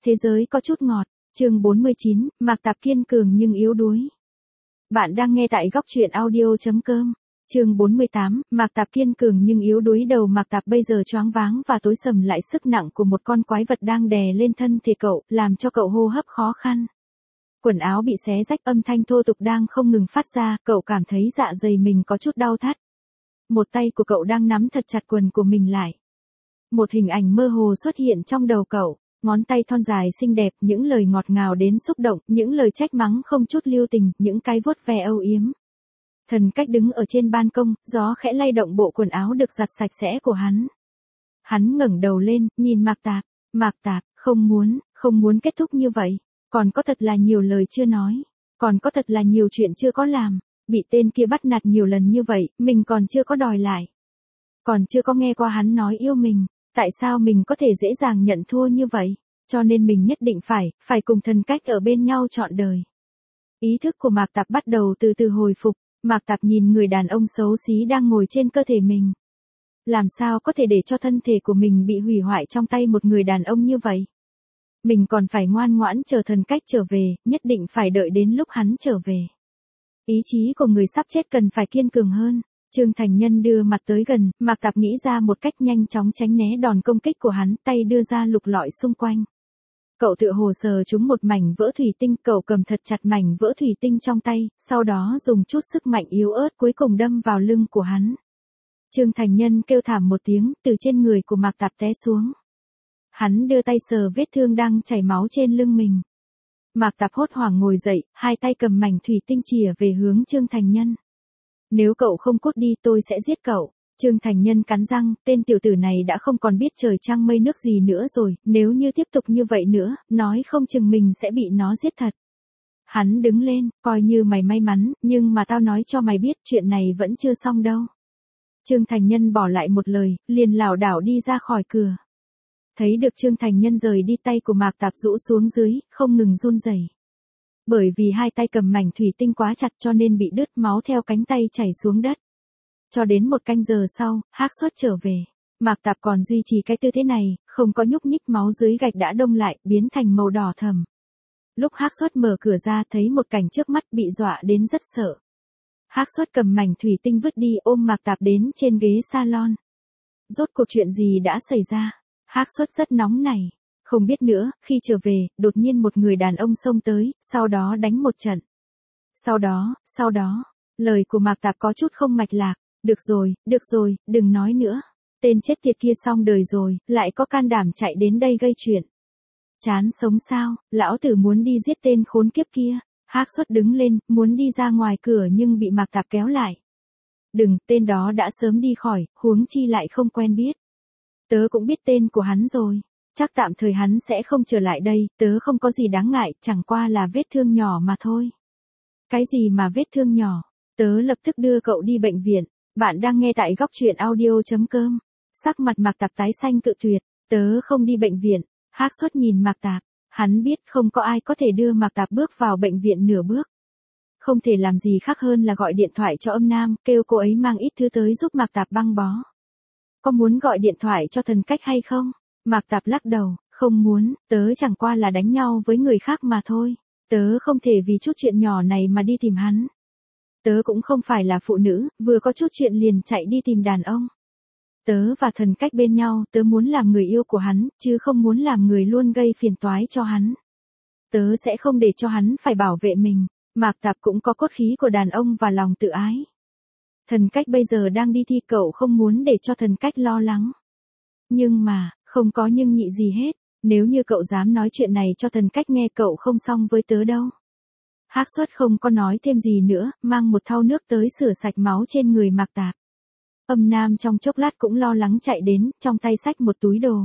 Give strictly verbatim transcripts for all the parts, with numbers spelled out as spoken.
Thế giới có chút ngọt, chương bốn mươi chín, Mạc Tạp kiên cường nhưng yếu đuối. Bạn đang nghe tại góc truyện audio.com. Chương bốn mươi tám, Mạc Tạp kiên cường nhưng yếu đuối. Đầu Mạc Tạp bây giờ choáng váng và tối sầm lại sức nặng của một con quái vật đang đè lên thân thể cậu, làm cho cậu hô hấp khó khăn. Quần áo bị xé rách, âm thanh thô tục đang không ngừng phát ra, cậu cảm thấy dạ dày mình có chút đau thắt. Một tay của cậu đang nắm thật chặt quần của mình lại. Một hình ảnh mơ hồ xuất hiện trong đầu cậu. Ngón tay thon dài xinh đẹp, những lời ngọt ngào đến xúc động, những lời trách mắng không chút lưu tình, những cái vuốt ve âu yếm. Thần Cách đứng ở trên ban công, gió khẽ lay động bộ quần áo được giặt sạch sẽ của hắn. Hắn ngẩng đầu lên, nhìn Mạc Tạp. Mạc Tạp, không muốn, không muốn kết thúc như vậy. Còn có thật là nhiều lời chưa nói. Còn có thật là nhiều chuyện chưa có làm. Bị tên kia bắt nạt nhiều lần như vậy, mình còn chưa có đòi lại. Còn chưa có nghe qua hắn nói yêu mình. Tại sao mình có thể dễ dàng nhận thua như vậy? Cho nên mình nhất định phải, phải cùng Thần Cách ở bên nhau trọn đời. Ý thức của Mạc Tạp bắt đầu từ từ hồi phục. Mạc Tạp nhìn người đàn ông xấu xí đang ngồi trên cơ thể mình. Làm sao có thể để cho thân thể của mình bị hủy hoại trong tay một người đàn ông như vậy? Mình còn phải ngoan ngoãn chờ Thần Cách trở về, nhất định phải đợi đến lúc hắn trở về. Ý chí của người sắp chết cần phải kiên cường hơn. Trương Thành Nhân đưa mặt tới gần, Mạc Tạp nghĩ ra một cách nhanh chóng tránh né đòn công kích của hắn, tay đưa ra lục lọi xung quanh. Cậu tựa hồ sờ trúng một mảnh vỡ thủy tinh, cậu cầm thật chặt mảnh vỡ thủy tinh trong tay, sau đó dùng chút sức mạnh yếu ớt cuối cùng đâm vào lưng của hắn. Trương Thành Nhân kêu thảm một tiếng, từ trên người của Mạc Tạp té xuống. Hắn đưa tay sờ vết thương đang chảy máu trên lưng mình. Mạc Tạp hốt hoảng ngồi dậy, hai tay cầm mảnh thủy tinh chìa về hướng Trương Thành Nhân. Nếu cậu không cút đi tôi sẽ giết cậu. Trương Thành Nhân cắn răng, tên tiểu tử này đã không còn biết trời trăng mây nước gì nữa rồi, nếu như tiếp tục như vậy nữa, nói không chừng mình sẽ bị nó giết thật. Hắn đứng lên, coi như mày may mắn, nhưng mà tao nói cho mày biết chuyện này vẫn chưa xong đâu. Trương Thành Nhân bỏ lại một lời, liền lảo đảo đi ra khỏi cửa. Thấy được Trương Thành Nhân rời đi, tay của Mạc Tạp rũ xuống dưới, không ngừng run rẩy. Bởi vì hai tay cầm mảnh thủy tinh quá chặt cho nên bị đứt, máu theo cánh tay chảy xuống đất. Cho đến một canh giờ sau, Hắc Xuất trở về. Mạc Tạp còn duy trì cái tư thế này, không có nhúc nhích, máu dưới gạch đã đông lại, biến thành màu đỏ thẫm. Lúc Hắc Xuất mở cửa ra thấy một cảnh trước mắt, bị dọa đến rất sợ. Hắc Xuất cầm mảnh thủy tinh vứt đi, ôm Mạc Tạp đến trên ghế salon. Rốt cuộc chuyện gì đã xảy ra? Hắc Xuất rất nóng nảy. Không biết nữa, khi trở về, đột nhiên một người đàn ông xông tới, sau đó đánh một trận. Sau đó, sau đó, lời của Mạc Tạp có chút không mạch lạc. Được rồi, được rồi, đừng nói nữa. Tên chết tiệt kia xong đời rồi, lại có can đảm chạy đến đây gây chuyện. Chán sống sao, lão tử muốn đi giết tên khốn kiếp kia. Hắc Xuất đứng lên, muốn đi ra ngoài cửa nhưng bị Mạc Tạp kéo lại. Đừng, tên đó đã sớm đi khỏi, huống chi lại không quen biết. Tớ cũng biết tên của hắn rồi. Chắc tạm thời hắn sẽ không trở lại đây, tớ không có gì đáng ngại, chẳng qua là vết thương nhỏ mà thôi. Cái gì mà vết thương nhỏ? Tớ lập tức đưa cậu đi bệnh viện. Bạn đang nghe tại góc truyện audio.com. Sắc mặt Mạc Tạp tái xanh cự tuyệt. Tớ không đi bệnh viện. Hắc Xuất nhìn Mạc Tạp. Hắn biết không có ai có thể đưa Mạc Tạp bước vào bệnh viện nửa bước. Không thể làm gì khác hơn là gọi điện thoại cho Âm Nam, kêu cô ấy mang ít thứ tới giúp Mạc Tạp băng bó. Có muốn gọi điện thoại cho Thần Cách hay không? Mạc Tạp lắc đầu, không muốn, tớ chẳng qua là đánh nhau với người khác mà thôi. Tớ không thể vì chút chuyện nhỏ này mà đi tìm hắn. Tớ cũng không phải là phụ nữ, vừa có chút chuyện liền chạy đi tìm đàn ông. Tớ và Thần Cách bên nhau, tớ muốn làm người yêu của hắn, chứ không muốn làm người luôn gây phiền toái cho hắn. Tớ sẽ không để cho hắn phải bảo vệ mình. Mạc Tạp cũng có cốt khí của đàn ông và lòng tự ái. Thần Cách bây giờ đang đi thi, cậu không muốn để cho Thần Cách lo lắng. Nhưng mà, không có nhưng nhị gì hết. Nếu như cậu dám nói chuyện này cho Thần Cách nghe, cậu không xong với tớ đâu. Hắc Xuất không có nói thêm gì nữa, mang một thau nước tới rửa sạch máu trên người Mạc Tạp. Âm Nam trong chốc lát cũng lo lắng chạy đến, trong tay xách một túi đồ.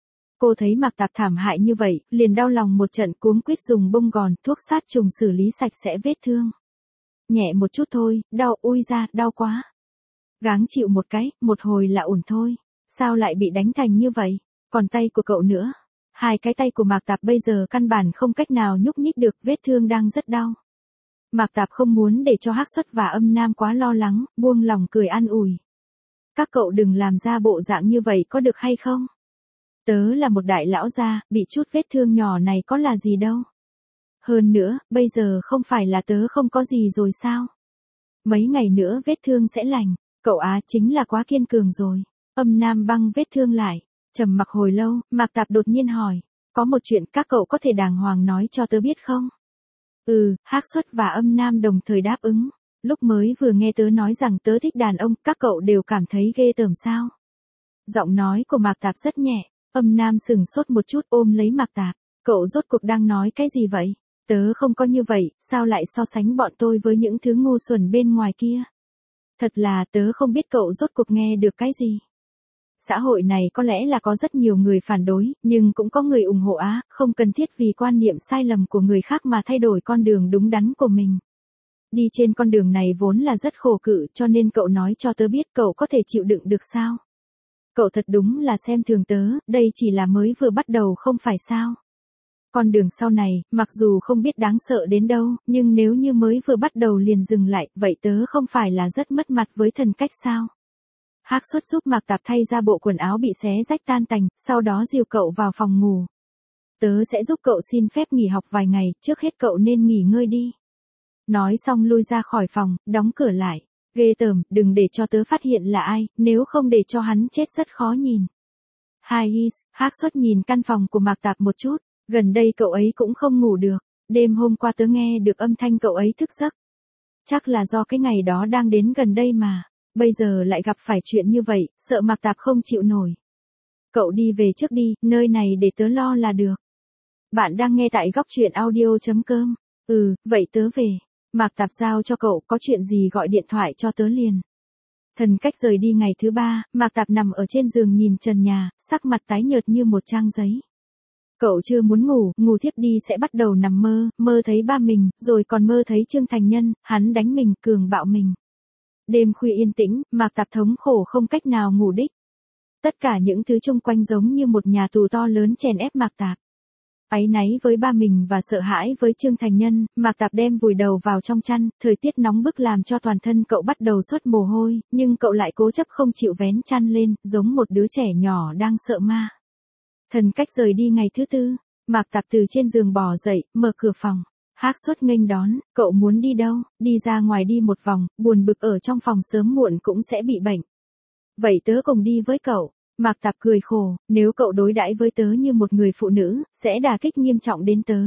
Cô thấy Mạc Tạp thảm hại như vậy, liền đau lòng một trận, cuống quýt dùng bông gòn, thuốc sát trùng xử lý sạch sẽ vết thương. Nhẹ một chút thôi, đau, ui ra, đau quá. Gắng chịu một cái, một hồi là ổn thôi. Sao lại bị đánh thành như vậy? Còn tay của cậu nữa. Hai cái tay của Mạc Tạp bây giờ căn bản không cách nào nhúc nhích được, vết thương đang rất đau. Mạc Tạp không muốn để cho Hắc Xuất và Âm Nam quá lo lắng, buông lòng cười an ủi. Các cậu đừng làm ra bộ dạng như vậy có được hay không? Tớ là một đại lão gia, bị chút vết thương nhỏ này có là gì đâu. Hơn nữa, bây giờ không phải là tớ không có gì rồi sao? Mấy ngày nữa vết thương sẽ lành, cậu á chính là quá kiên cường rồi. Âm Nam băng vết thương lại, trầm mặc hồi lâu, Mạc Tạp đột nhiên hỏi, có một chuyện các cậu có thể đàng hoàng nói cho tớ biết không? Ừ, Hắc Xuất và Âm Nam đồng thời đáp ứng. Lúc mới vừa nghe tớ nói rằng tớ thích đàn ông, các cậu đều cảm thấy ghê tởm sao? Giọng nói của Mạc Tạp rất nhẹ, Âm Nam sừng sốt một chút ôm lấy Mạc Tạp, cậu rốt cuộc đang nói cái gì vậy? Tớ không có như vậy, sao lại so sánh bọn tôi với những thứ ngu xuẩn bên ngoài kia? Thật là tớ không biết cậu rốt cuộc nghe được cái gì. Xã hội này có lẽ là có rất nhiều người phản đối, nhưng cũng có người ủng hộ á, không cần thiết vì quan niệm sai lầm của người khác mà thay đổi con đường đúng đắn của mình. Đi trên con đường này vốn là rất khổ cự, cho nên cậu nói cho tớ biết cậu có thể chịu đựng được sao? Cậu thật đúng là xem thường tớ, đây chỉ là mới vừa bắt đầu không phải sao? Con đường sau này, mặc dù không biết đáng sợ đến đâu, nhưng nếu như mới vừa bắt đầu liền dừng lại, vậy tớ không phải là rất mất mặt với Thần Cách sao? Hắc Xuất giúp Mạc Tạp thay ra bộ quần áo bị xé rách tan tành, sau đó dìu cậu vào phòng ngủ. Tớ sẽ giúp cậu xin phép nghỉ học vài ngày, trước hết cậu nên nghỉ ngơi đi. Nói xong lui ra khỏi phòng, đóng cửa lại. Ghê tởm, đừng để cho tớ phát hiện là ai, nếu không để cho hắn chết rất khó nhìn. Hai is, Hắc Xuất nhìn căn phòng của Mạc Tạp một chút, gần đây cậu ấy cũng không ngủ được, đêm hôm qua tớ nghe được âm thanh cậu ấy thức giấc. Chắc là do cái ngày đó đang đến gần đây mà, bây giờ lại gặp phải chuyện như vậy, sợ Mạc Tạp không chịu nổi. Cậu đi về trước đi, nơi này để tớ lo là được. Bạn đang nghe tại góc truyện audio chấm com. Ừ, vậy tớ về. Mạc Tạp giao cho cậu, có chuyện gì gọi điện thoại cho tớ liền. Thần Cách rời đi ngày thứ ba, Mạc Tạp nằm ở trên giường nhìn trần nhà, sắc mặt tái nhợt như một trang giấy. Cậu chưa muốn ngủ, ngủ thiếp đi sẽ bắt đầu nằm mơ, mơ thấy ba mình, rồi còn mơ thấy Trương Thành Nhân, hắn đánh mình, cường bạo mình. Đêm khuya yên tĩnh, Mạc Tạp thống khổ không cách nào ngủ đích. Tất cả những thứ xung quanh giống như một nhà tù to lớn chèn ép Mạc Tạp. Áy náy với ba mình và sợ hãi với Trương Thành Nhân, Mạc Tạp đem vùi đầu vào trong chăn, thời tiết nóng bức làm cho toàn thân cậu bắt đầu xuất mồ hôi, nhưng cậu lại cố chấp không chịu vén chăn lên, giống một đứa trẻ nhỏ đang sợ ma. Thần Cách rời đi ngày thứ tư, Mạc Tạp từ trên giường bò dậy, mở cửa phòng. Hắc Xuất nghênh đón, cậu muốn đi đâu, đi ra ngoài đi một vòng, buồn bực ở trong phòng sớm muộn cũng sẽ bị bệnh. Vậy tớ cùng đi với cậu. Mạc Tạp cười khổ, nếu cậu đối đãi với tớ như một người phụ nữ, sẽ đả kích nghiêm trọng đến tớ.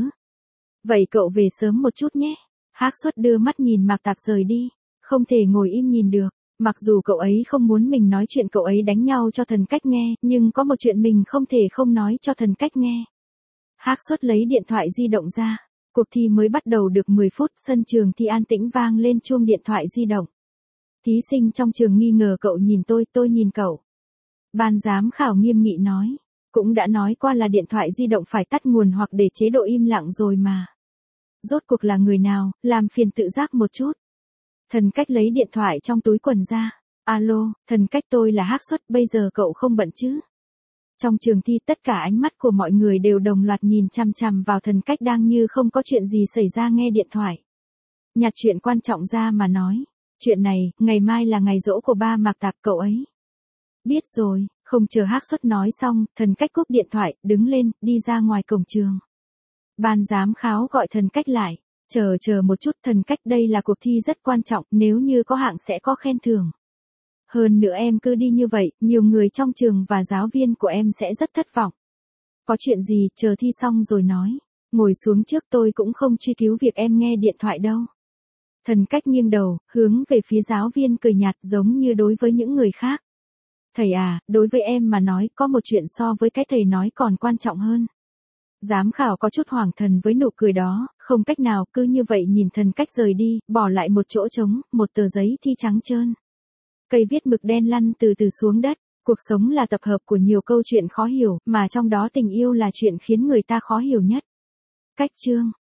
Vậy cậu về sớm một chút nhé. Hắc Xuất đưa mắt nhìn Mạc Tạp rời đi, không thể ngồi im nhìn được. Mặc dù cậu ấy không muốn mình nói chuyện cậu ấy đánh nhau cho Thần Cách nghe, nhưng có một chuyện mình không thể không nói cho Thần Cách nghe. Hắc Xuất lấy điện thoại di động ra. Cuộc thi mới bắt đầu được mười phút, sân trường thi an tĩnh vang lên chuông điện thoại di động. Thí sinh trong trường nghi ngờ cậu nhìn tôi, tôi nhìn cậu. Ban giám khảo nghiêm nghị nói, cũng đã nói qua là điện thoại di động phải tắt nguồn hoặc để chế độ im lặng rồi mà. Rốt cuộc là người nào, làm phiền tự giác một chút. Thần Cách lấy điện thoại trong túi quần ra. Alo, Thần Cách, tôi là Hắc Xuất, bây giờ cậu không bận chứ? Trong trường thi tất cả ánh mắt của mọi người đều đồng loạt nhìn chằm chằm vào Thần Cách đang như không có chuyện gì xảy ra nghe điện thoại. Nhặt chuyện quan trọng ra mà nói. Chuyện này, ngày mai là ngày giỗ của ba Mạc Tạp cậu ấy. Biết rồi, không chờ Hắc Xuất nói xong, Thần Cách cúp điện thoại, đứng lên, đi ra ngoài cổng trường. Ban giám khảo gọi Thần Cách lại. Chờ chờ một chút, Thần Cách, đây là cuộc thi rất quan trọng, nếu như có hạng sẽ có khen thưởng. Hơn nữa em cứ đi như vậy, nhiều người trong trường và giáo viên của em sẽ rất thất vọng. Có chuyện gì, chờ thi xong rồi nói. Ngồi xuống trước, tôi cũng không truy cứu việc em nghe điện thoại đâu. Thần Cách nghiêng đầu, hướng về phía giáo viên cười nhạt giống như đối với những người khác. Thầy à, đối với em mà nói, có một chuyện so với cái thầy nói còn quan trọng hơn. Giám khảo có chút hoảng thần với nụ cười đó, không cách nào, cứ như vậy nhìn Thần Cách rời đi, bỏ lại một chỗ trống, một tờ giấy thi trắng trơn. Cây viết mực đen lăn từ từ xuống đất. Cuộc sống là tập hợp của nhiều câu chuyện khó hiểu, mà trong đó tình yêu là chuyện khiến người ta khó hiểu nhất. Cách chương